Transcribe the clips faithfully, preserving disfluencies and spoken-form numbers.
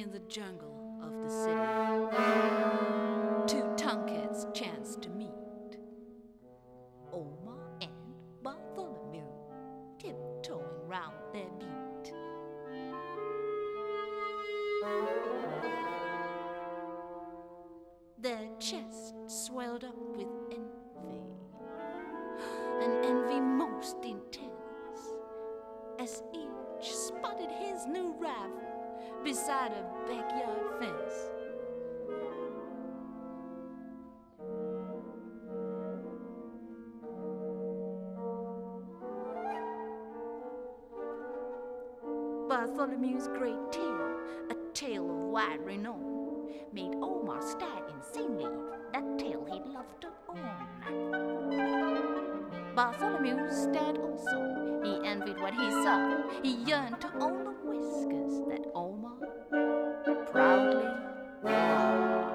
in the jungle of the city, two tomcats chanced to meet. Omar and Bartholomew, tiptoeing round their beat. Their chests swelled up with envy, an envy most intense, as each spotted his new rival beside a backyard fence. Bartholomew's great tale, a tale of wide renown, made Omar stare insanely, that tale he'd love to own. Bartholomew stared also, he envied what he saw, he yearned to own the whiskers that Omar proudly wore.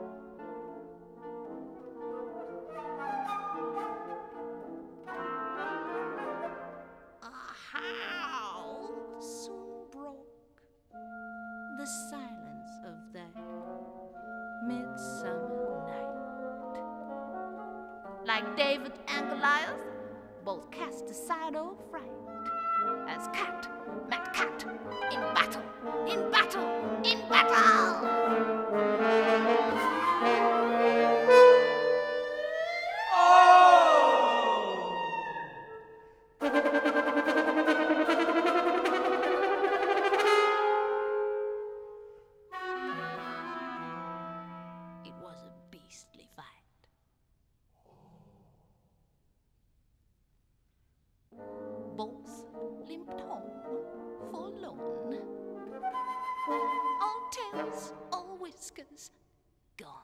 A howl soon broke the silence of that midsummer night. Like David and Goliath, both cast aside all fright, as cat met cat in battle, in battle, in battle! It was a beastly fight. Both limped home forlorn. All tails, all whiskers, gone.